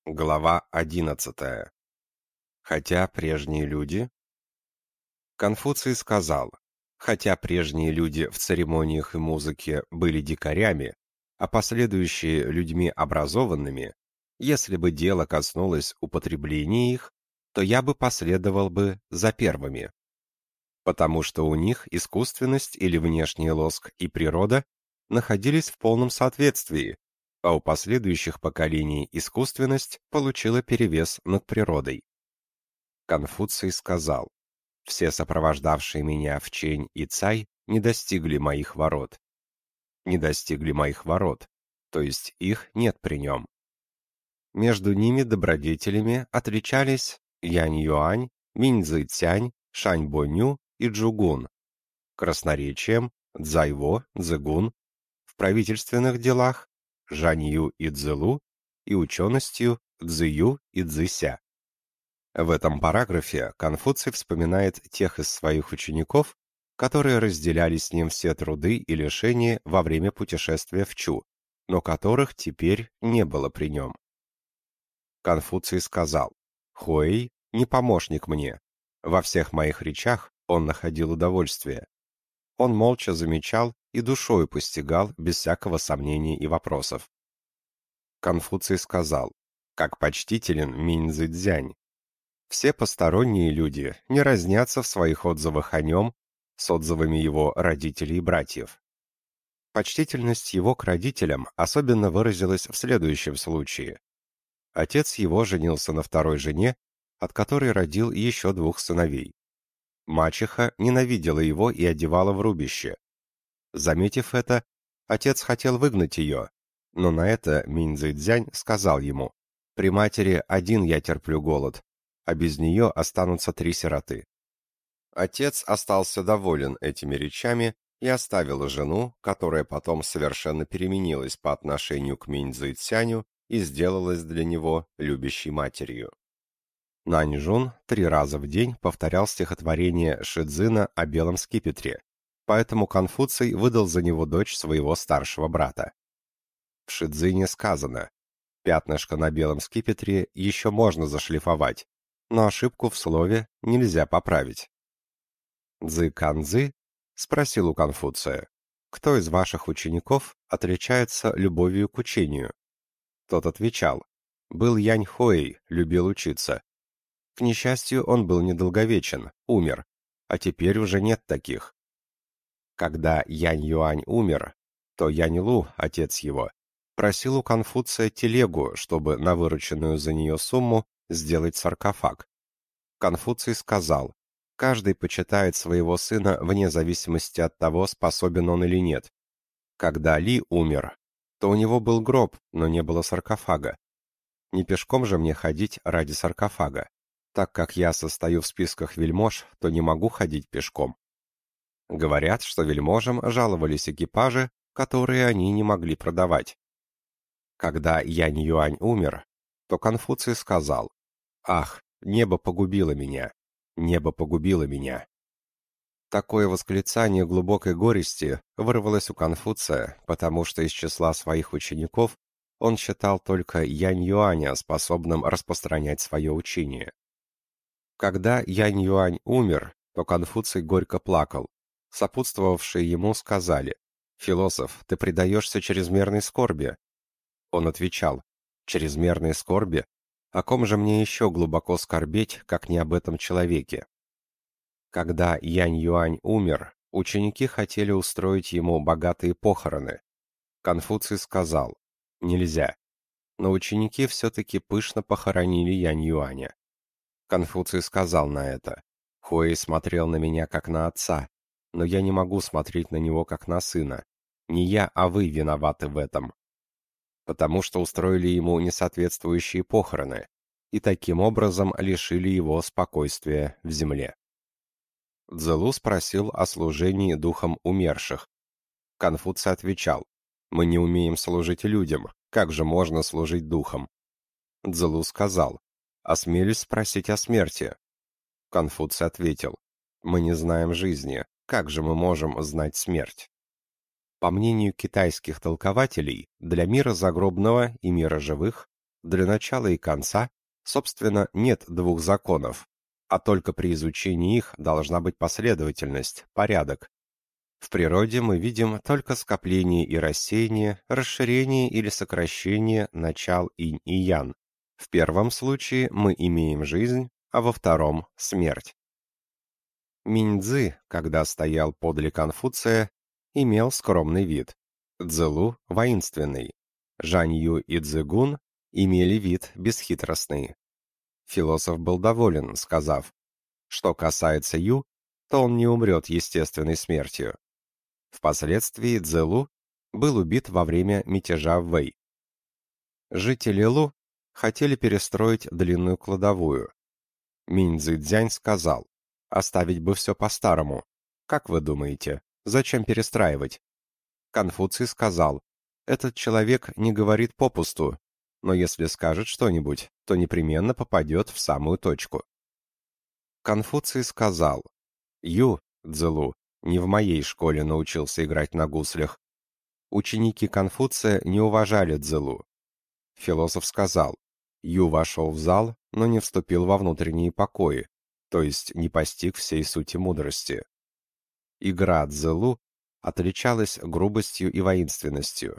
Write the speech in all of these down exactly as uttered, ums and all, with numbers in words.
Глава одиннадцатая. Хотя прежние люди... Конфуций сказал, хотя прежние люди в церемониях и музыке были дикарями, а последующие людьми образованными, если бы дело коснулось употребления их, то я бы последовал бы за первыми. Потому что у них искусственность или внешний лоск и природа находились в полном соответствии, а у последующих поколений искусственность получила перевес над природой. Конфуций сказал, все сопровождавшие меня в Чэнь и Цай не достигли моих ворот. Не достигли моих ворот, то есть их нет при нем. Между ними добродетелями отличались Янь-Юань, Минь-Цзы-Цянь, Шань-Бо-Ню и Джугун, красноречием Цзайво, Цзыгун, в правительственных делах Жанью и Цзылу и ученостью Цзыю и Цзыся. В этом параграфе Конфуций вспоминает тех из своих учеников, которые разделяли с ним все труды и лишения во время путешествия в Чу, но которых теперь не было при нем. Конфуций сказал, «Хуэй не помощник мне. Во всех моих речах он находил удовольствие. Он молча замечал и душою постигал без всякого сомнения и вопросов». Конфуций сказал, как почтителен Минь-Цзы-Цзянь. Все посторонние люди не разнятся в своих отзывах о нем с отзывами его родителей и братьев. Почтительность его к родителям особенно выразилась в следующем случае. Отец его женился на второй жене, от которой родил еще двух сыновей. Мачеха ненавидела его и одевала в рубище. Заметив это, отец хотел выгнать ее, но на это Минь-Цзы-Цзянь сказал ему, «При матери один я терплю голод, а без нее останутся три сироты». Отец остался доволен этими речами и оставил жену, которая потом совершенно переменилась по отношению к Минь-Цзы-Цяню и сделалась для него любящей матерью. Наньжун три раза в день повторял стихотворение Шидзина о белом скипетре, поэтому Конфуций выдал за него дочь своего старшего брата. В Шидзине сказано, пятнышко на белом скипетре еще можно зашлифовать, но ошибку в слове нельзя поправить. Цзы Канцзы спросил у Конфуция, кто из ваших учеников отличается любовью к учению? Тот отвечал, был Янь Хуэй, любил учиться. К несчастью, он был недолговечен, умер, а теперь уже нет таких. Когда Янь Юань умер, то Янь Лу, отец его, просил у Конфуция телегу, чтобы на вырученную за нее сумму сделать саркофаг. Конфуций сказал, каждый почитает своего сына вне зависимости от того, способен он или нет. Когда Ли умер, то у него был гроб, но не было саркофага. Не пешком же мне ходить ради саркофага. Так как я состою в списках вельмож, то не могу ходить пешком. Говорят, что вельможам жаловались экипажи, которые они не могли продавать. Когда Янь Юань умер, то Конфуций сказал, «Ах, небо погубило меня, небо погубило меня». Такое восклицание глубокой горести вырвалось у Конфуция, потому что из числа своих учеников он считал только Янь Юаня способным распространять свое учение. Когда Янь Юань умер, то Конфуций горько плакал. Сопутствовавшие ему сказали, «Философ, ты предаешься чрезмерной скорби». Он отвечал, «Чрезмерной скорби? О ком же мне еще глубоко скорбеть, как не об этом человеке?» Когда Янь Юань умер, ученики хотели устроить ему богатые похороны. Конфуций сказал, «Нельзя». Но ученики все-таки пышно похоронили Янь Юаня. Конфуций сказал на это, «Хуэй смотрел на меня как на отца, но я не могу смотреть на него как на сына. Не я, а вы виноваты в этом. Потому что устроили ему несоответствующие похороны и таким образом лишили его спокойствия в земле». Цзэлу спросил о служении духом умерших. Конфуций отвечал, «Мы не умеем служить людям, как же можно служить духом?» Цзэлу сказал, «Осмелюсь спросить о смерти». Конфуций ответил, «Мы не знаем жизни, как же мы можем знать смерть?» По мнению китайских толкователей, для мира загробного и мира живых Для начала и конца, собственно, нет двух законов, а только при изучении их должна быть последовательность, порядок. В природе мы видим только скопление и рассеяние, расширение или сокращение начал инь и ян. В первом случае мы имеем жизнь, а во втором – смерть. Минь-дзы, когда стоял подле Конфуция, имел скромный вид. Цзэлу – воинственный. Жанью и Цзэгун имели вид бесхитростный. Философ был доволен, сказав, что касается Ю, то он не умрет естественной смертью. Впоследствии Цзэлу был убит во время мятежа в Вэй. Жители Лу хотели перестроить длинную кладовую. Минь Цзыцзянь сказал, оставить бы все по-старому. Как вы думаете, зачем перестраивать? Конфуций сказал, этот человек не говорит попусту, но если скажет что-нибудь, то непременно попадет в самую точку. Конфуций сказал, Ю, Цзэлу, не в моей школе научился играть на гуслях. Ученики Конфуция не уважали Цзэлу. Философ сказал, Ю вошел в зал, но не вступил во внутренние покои, то есть не постиг всей сути мудрости. Игра Цзэлу отличалась грубостью и воинственностью.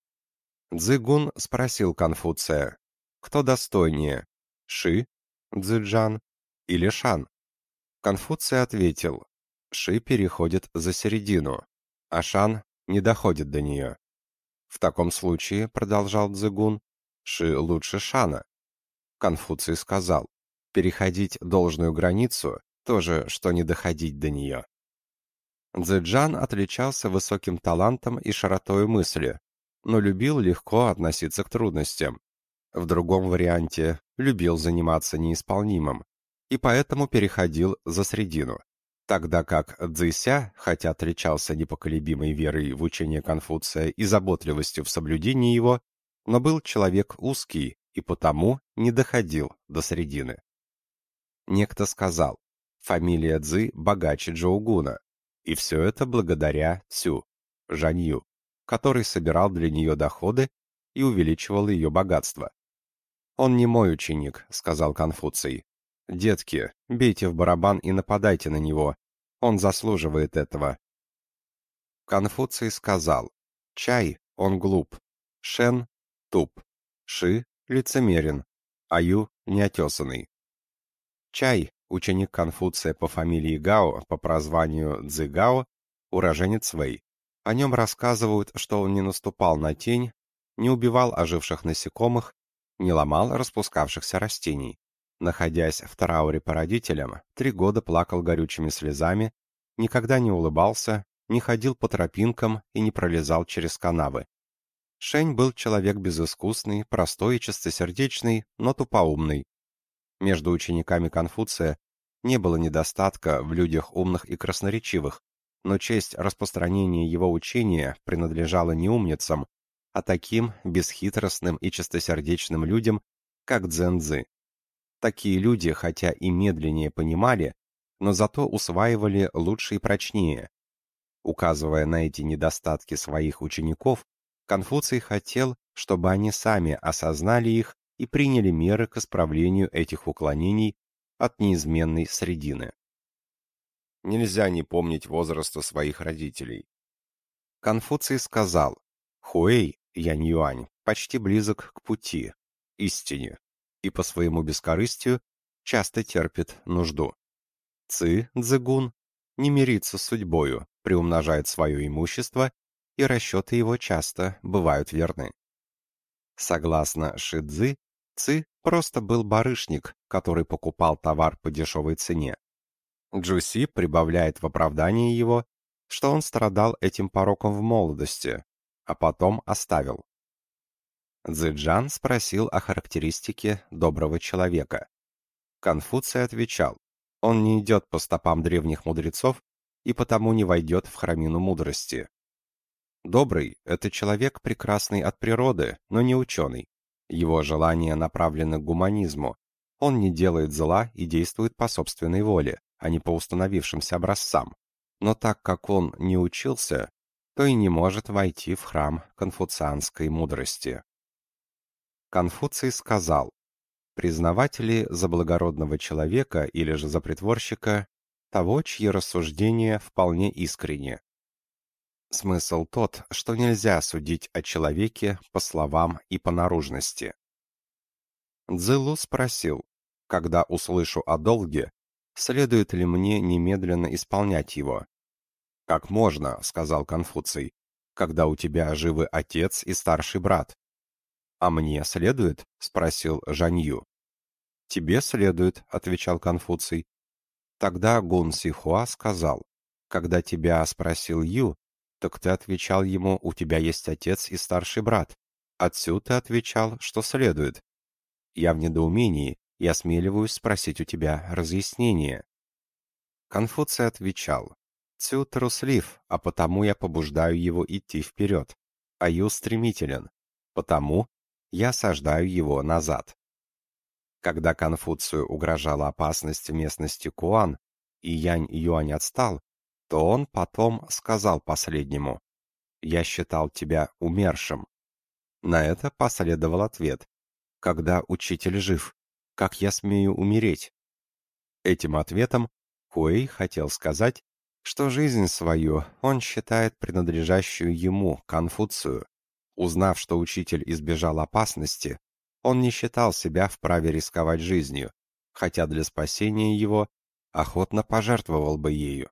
Цзыгун спросил Конфуция, кто достойнее, Ши, Цзэджан или Шан? Конфуций ответил, Ши переходит за середину, а Шан не доходит до нее. В таком случае, продолжал Цзыгун, Ши лучше Шана. Конфуций сказал, переходить должную границу – то же, что не доходить до нее. Цзэджан отличался высоким талантом и широтой мысли, но любил легко относиться к трудностям. В другом варианте любил заниматься неисполнимым, и поэтому переходил за средину. Тогда как Цзыся, хотя отличался непоколебимой верой в учение Конфуция и заботливостью в соблюдении его, но был человек узкий и потому не доходил до середины. Некто сказал, фамилия Цзы богаче Джоугуна, и все это благодаря Цю, Жанью, который собирал для нее доходы и увеличивал ее богатство. «Он не мой ученик», — сказал Конфуций. «Детки, бейте в барабан и нападайте на него. Он заслуживает этого». Конфуций сказал, «Чай, он глуп, Шен — туп, Ши — лицемерен, а Ю — неотесанный». Чай, ученик Конфуция по фамилии Гао, по прозванию Цзыгао, уроженец Вэй. О нем рассказывают, что он не наступал на тень, не убивал оживших насекомых, не ломал распускавшихся растений. Находясь в трауре по родителям, три года плакал горючими слезами, никогда не улыбался, не ходил по тропинкам и не пролезал через канавы. Шэнь был человек безыскусный, простой и чистосердечный, но тупоумный. Между учениками Конфуция не было недостатка в людях умных и красноречивых, но честь распространения его учения принадлежала не умницам, а таким бесхитростным и чистосердечным людям, как Цзэнцзы. Такие люди, хотя и медленнее понимали, но зато усваивали лучше и прочнее. Указывая на эти недостатки своих учеников, Конфуций хотел, чтобы они сами осознали их и приняли меры к исправлению этих уклонений от неизменной средины. Нельзя не помнить возраста своих родителей. Конфуций сказал, Хуэй, Янь-Юань, почти близок к пути, истине, и по своему бескорыстию часто терпит нужду. Ци, Цзэгун, не мирится с судьбою, приумножает свое имущество, и расчеты его часто бывают верны. Согласно Ши Цзы, Ци просто был барышник, который покупал товар по дешевой цене. Джуси прибавляет в оправдание его, что он страдал этим пороком в молодости, а потом оставил. Цзэджан спросил о характеристике доброго человека. Конфуций отвечал, он не идет по стопам древних мудрецов и потому не войдет в храмину мудрости. Добрый — это человек, прекрасный от природы, но не ученый. Его желания направлены к гуманизму. Он не делает зла и действует по собственной воле, а не по установившимся образцам. Но так как он не учился, то и не может войти в храм конфуцианской мудрости. Конфуций сказал: признавать ли за благородного человека или же за притворщика того, чьи рассуждения вполне искренни? Смысл тот, что нельзя судить о человеке по словам и по наружности. Цзилу спросил: когда услышу о долге, следует ли мне немедленно исполнять его? Как можно, сказал Конфуций, когда у тебя живы отец и старший брат? А мне следует? Спросил Жанью. Тебе следует, отвечал Конфуций. Тогда Гун Сихуа сказал: когда тебя спросил Ю, так ты отвечал ему: у тебя есть отец и старший брат. Отсюда ты отвечал, что следует. Я в недоумении и осмеливаюсь спросить у тебя разъяснение. Конфуций отвечал: Цю труслив, а потому я побуждаю его идти вперед, а Ю стремителен, потому я осаждаю его назад. Когда Конфуцию угрожала опасность в местности Куан, и Янь Юань отстал, то он потом сказал последнему: «Я считал тебя умершим». На это последовал ответ: «Когда учитель жив, как я смею умереть?» Этим ответом Хуэй хотел сказать, что жизнь свою он считает принадлежащую ему, Конфуцию. Узнав, что учитель избежал опасности, он не считал себя вправе рисковать жизнью, хотя для спасения его охотно пожертвовал бы ею.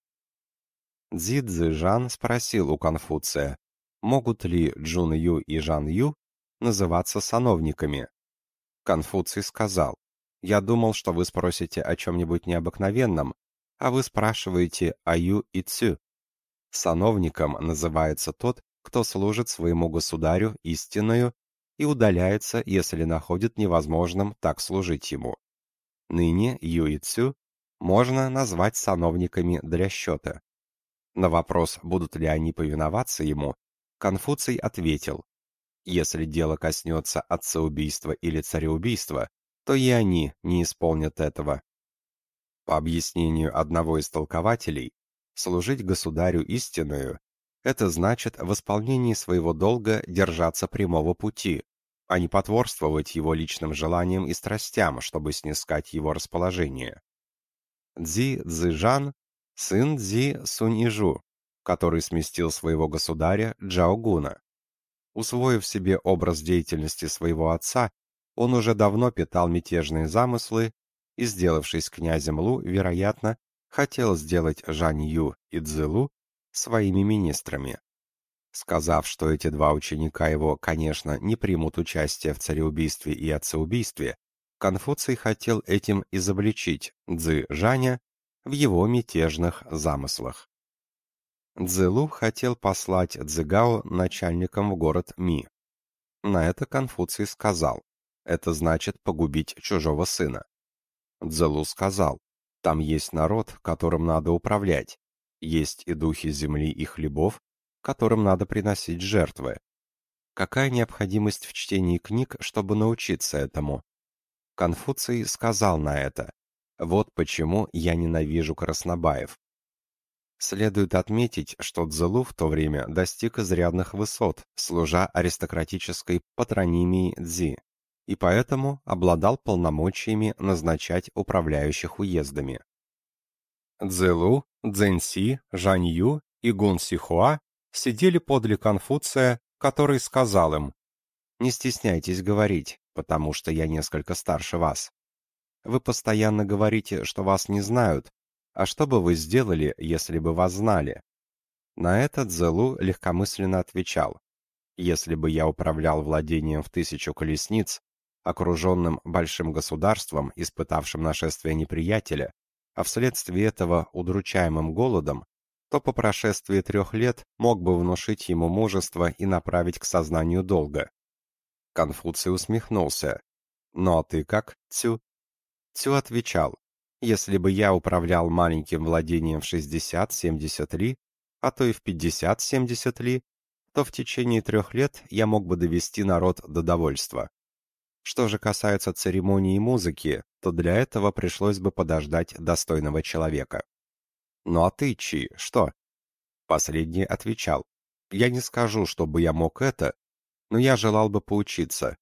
Цзи Цзижан спросил у Конфуция, могут ли Джун Ю и Жан Ю называться сановниками. Конфуций сказал: «Я думал, что вы спросите о чем-нибудь необыкновенном, а вы спрашиваете о Ю и Цю. Сановником называется тот, кто служит своему государю истинною и удаляется, если находит невозможным так служить ему. Ныне Ю и Цю можно назвать сановниками для счета». На вопрос, будут ли они повиноваться ему, Конфуций ответил: «Если дело коснется отцеубийства или цареубийства, то и они не исполнят этого». По объяснению одного из толкователей, служить государю истинную — это значит в исполнении своего долга держаться прямого пути, а не потворствовать его личным желаниям и страстям, чтобы снискать его расположение. Цзи Цзижан — сын Цзи Сунь-Ижу, который сместил своего государя Джаогуна. Усвоив себе образ деятельности своего отца, он уже давно питал мятежные замыслы и, сделавшись князем Лу, вероятно, хотел сделать Жань Ю и Цзилу своими министрами. Сказав, что эти два ученика его, конечно, не примут участие в цареубийстве и отцеубийстве, Конфуций хотел этим изобличить Цзы Жаня в его мятежных замыслах. Цзилу хотел послать Цзыгао начальником в город Ми. На это Конфуций сказал: «Это значит погубить чужого сына». Цзилу сказал: «Там есть народ, которым надо управлять, есть и духи земли и хлебов, которым надо приносить жертвы. Какая необходимость в чтении книг, чтобы научиться этому?» Конфуций сказал на это: «Вот почему я ненавижу краснобаев». Следует отметить, что Цзилу в то время достиг изрядных высот, служа аристократической патронимией Цзи, и поэтому обладал полномочиями назначать управляющих уездами. Цзилу, Цзэньси, Жанью и Гун Сихуа сидели подле Конфуция, который сказал им: «Не стесняйтесь говорить, потому что я несколько старше вас. Вы постоянно говорите, что вас не знают, а что бы вы сделали, если бы вас знали?» На это Цзилу легкомысленно отвечал: «Если бы я управлял владением в тысячу колесниц, окруженным большим государством, испытавшим нашествие неприятеля, а вследствие этого удручаемым голодом, то по прошествии трех лет мог бы внушить ему мужество и направить к сознанию долга». Конфуций усмехнулся: «Ну а ты как, Цю?» Цю отвечал: «Если бы я управлял маленьким владением в шестьдесят-семьдесят ли, а то и в пятьдесят-семьдесят ли, то в течение трех лет я мог бы довести народ до довольства. Что же касается церемонии и музыки, то для этого пришлось бы подождать достойного человека». «Ну а ты, Чи, что?» Последний отвечал: «Я не скажу, чтобы я мог это, но я желал бы поучиться.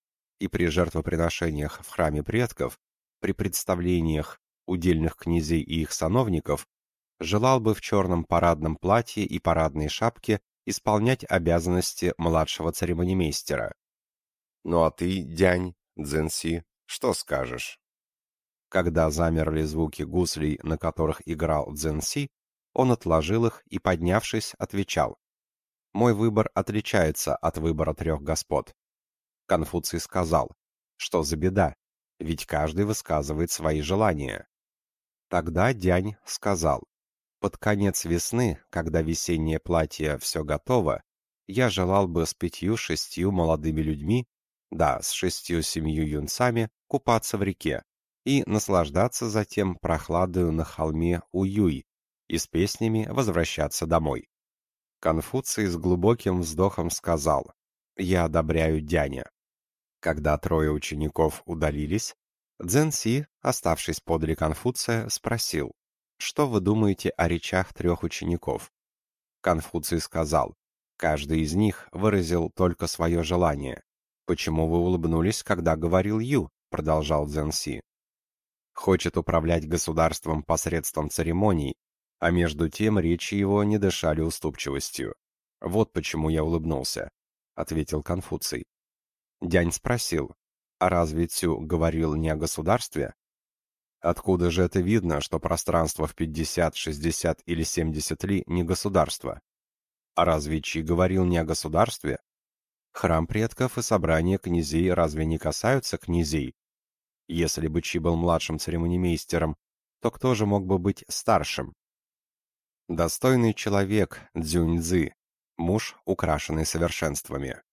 и при жертвоприношениях в храме предков, при представлениях удельных князей и их сановников, желал бы в черном парадном платье и парадной шапке исполнять обязанности младшего церемонимейстера. Ну а ты, дянь, Цзэнси, что скажешь? Когда замерли звуки гуслей, на которых играл Цзэнси, он отложил их и, поднявшись, отвечал: «Мой выбор отличается от выбора трех господ». Конфуций сказал: «Что за беда? Ведь каждый высказывает свои желания». Тогда дянь сказал: «Под конец весны, когда весеннее платье все готово, я желал бы с пятью-шестью молодыми людьми, да, с шестью-семью юнцами, купаться в реке и наслаждаться затем прохладою на холме Уюй и с песнями возвращаться домой». Конфуций с глубоким вздохом сказал: «Я одобряю дяня». Когда трое учеников удалились, Цзэнси, оставшись подле Конфуция, спросил: «Что вы думаете о речах трех учеников?» Конфуций сказал: «Каждый из них выразил только свое желание». «Почему вы улыбнулись, когда говорил Ю?» — продолжал Цзэнси. «Хочет управлять государством посредством церемоний, а между тем речи его не дышали уступчивостью. Вот почему я улыбнулся», — ответил Конфуций. Дянь спросил: «А разве Цю говорил не о государстве?» «Откуда же это видно, что пространство в пятьдесят, шестьдесят или семьдесят ли не государство? А разве Чи говорил не о государстве? Храм предков и собрание князей разве не касаются князей? Если бы Чи был младшим церемонимейстером, то кто же мог бы быть старшим?» Достойный человек Цзюньцзы, муж, украшенный совершенствами.